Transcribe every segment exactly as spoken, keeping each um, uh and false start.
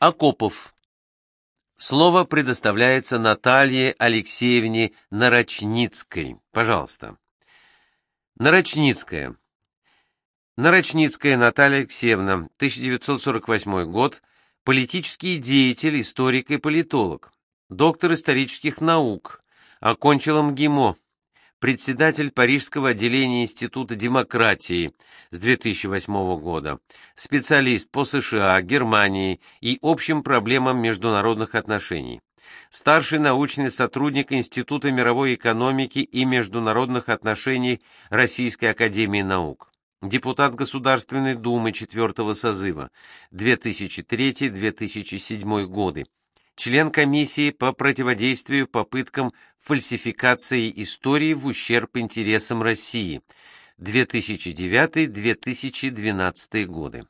Акопов. Слово предоставляется Наталье Алексеевне Нарочницкой. Пожалуйста. Нарочницкая. Нарочницкая Наталья Алексеевна, тысяча девятьсот сорок восьмой год, политический деятель, историк и политолог, доктор исторических наук, окончила МГИМО, председатель Парижского отделения Института демократии с две тысячи восьмого года, специалист по США, Германии и общим проблемам международных отношений, старший научный сотрудник Института мировой экономики и международных отношений Российской академии наук, депутат Государственной Думы четвертого созыва две тысячи третий — две тысячи седьмой годы, член комиссии по противодействию попыткам фальсификации истории в ущерб интересам России две тысячи девятый — две тысячи двенадцатый годы.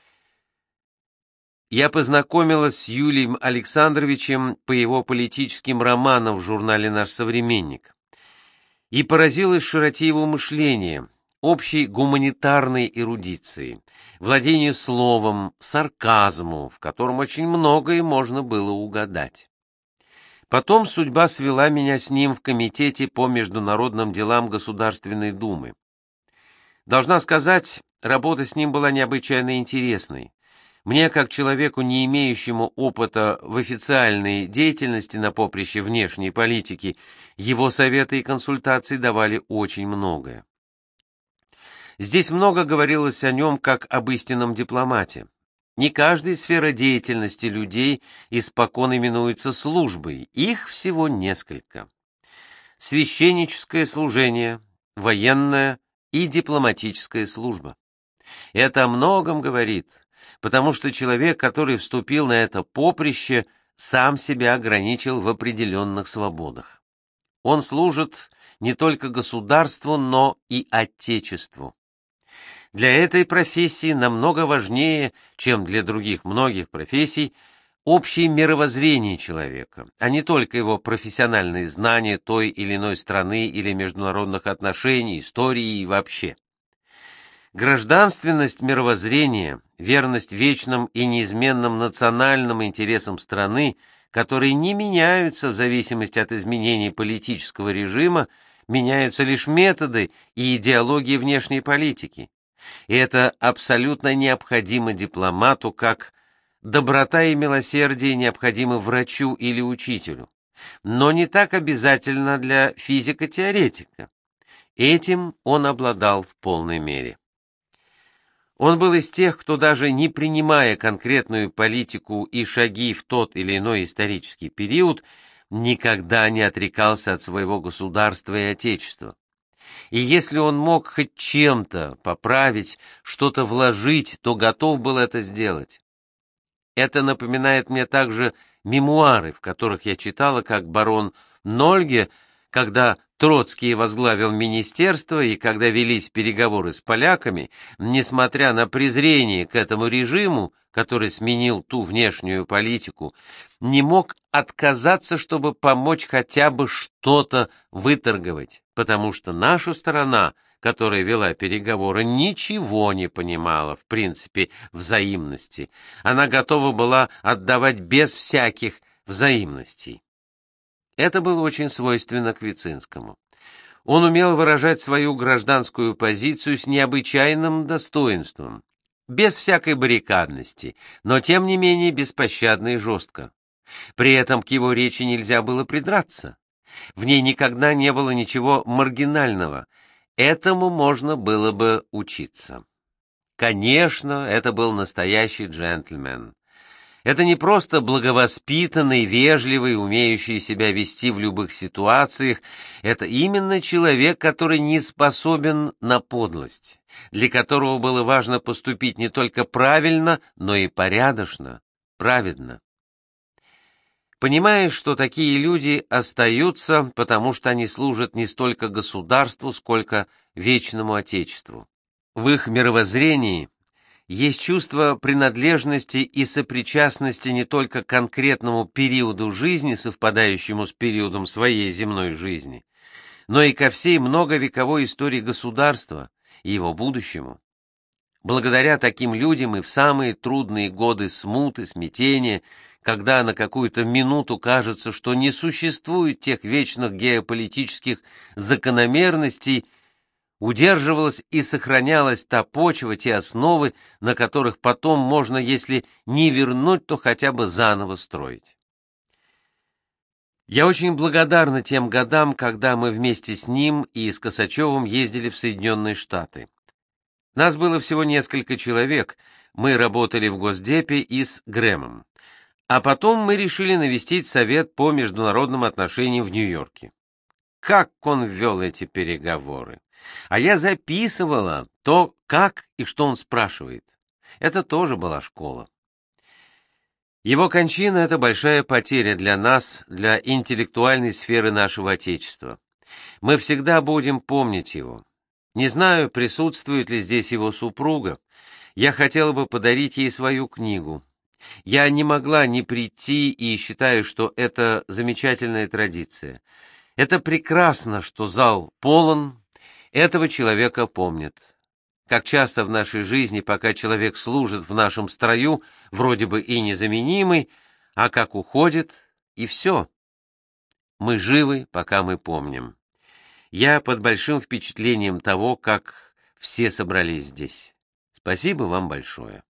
Я познакомилась с Юлием Александровичем по его политическим романам в журнале «Наш современник» и поразилась широте его мышления, общей гуманитарной эрудиции, владению словом, сарказму, в котором очень многое можно было угадать. Потом судьба свела меня с ним в Комитете по международным делам Государственной Думы. Должна сказать, работа с ним была необычайно интересной. Мне, как человеку, не имеющему опыта в официальной деятельности на поприще внешней политики, его советы и консультации давали очень многое. Здесь много говорилось о нем как об истинном дипломате. Не каждая сфера деятельности людей испокон именуется службой, их всего несколько. Священническое служение, военная и дипломатическая служба. Это о многом говорит, потому что человек, который вступил на это поприще, сам себя ограничил в определенных свободах. Он служит не только государству, но и Отечеству. Для этой профессии намного важнее, чем для других многих профессий, общее мировоззрение человека, а не только его профессиональные знания той или иной страны или международных отношений, истории и вообще. Гражданственность мировоззрения, верность вечным и неизменным национальным интересам страны, которые не меняются в зависимости от изменений политического режима, меняются лишь методы и идеологии внешней политики. И это абсолютно необходимо дипломату, как доброта и милосердие необходимы врачу или учителю, но не так обязательно для физико-теоретика. Этим он обладал в полной мере. Он был из тех, кто даже не принимая конкретную политику и шаги в тот или иной исторический период, никогда не отрекался от своего государства и отечества. И если он мог хоть чем-то поправить, что-то вложить, то готов был это сделать. Это напоминает мне также мемуары, в которых я читала, как барон Нольге, когда Троцкий возглавил министерство и когда велись переговоры с поляками, несмотря на презрение к этому режиму, который сменил ту внешнюю политику, не мог отказаться, чтобы помочь хотя бы что-то выторговать, потому что наша сторона, которая вела переговоры, ничего не понимала, в принципе, взаимности. Она готова была отдавать без всяких взаимностей. Это было очень свойственно Квицинскому. Он умел выражать свою гражданскую позицию с необычайным достоинством, без всякой баррикадности, но тем не менее беспощадно и жестко. При этом к его речи нельзя было придраться. В ней никогда не было ничего маргинального. Этому можно было бы учиться. Конечно, это был настоящий джентльмен. Это не просто благовоспитанный, вежливый, умеющий себя вести в любых ситуациях. Это именно человек, который не способен на подлость, для которого было важно поступить не только правильно, но и порядочно, праведно. Понимаешь, что такие люди остаются, потому что они служат не столько государству, сколько вечному Отечеству. В их мировоззрении есть чувство принадлежности и сопричастности не только к конкретному периоду жизни, совпадающему с периодом своей земной жизни, но и ко всей многовековой истории государства и его будущему. Благодаря таким людям и в самые трудные годы смуты, смятения, когда на какую-то минуту кажется, что не существует тех вечных геополитических закономерностей, удерживалась и сохранялась та почва, те основы, на которых потом можно, если не вернуть, то хотя бы заново строить. Я очень благодарна тем годам, когда мы вместе с ним и с Косачевым ездили в Соединенные Штаты. Нас было всего несколько человек, мы работали в Госдепе и с Грэмом. А потом мы решили навестить Совет по международным отношениям в Нью-Йорке. Как он вел эти переговоры! А я записывала то, как и что он спрашивает. Это тоже была школа. Его кончина — это большая потеря для нас, для интеллектуальной сферы нашего Отечества. Мы всегда будем помнить его. Не знаю, присутствует ли здесь его супруга. Я хотела бы подарить ей свою книгу. Я не могла не прийти и считаю, что это замечательная традиция. Это прекрасно, что зал полон, этого человека помнят. Как часто в нашей жизни, пока человек служит в нашем строю, вроде бы и незаменимый, а как уходит, и все. Мы живы, пока мы помним. Я под большим впечатлением того, как все собрались здесь. Спасибо вам большое.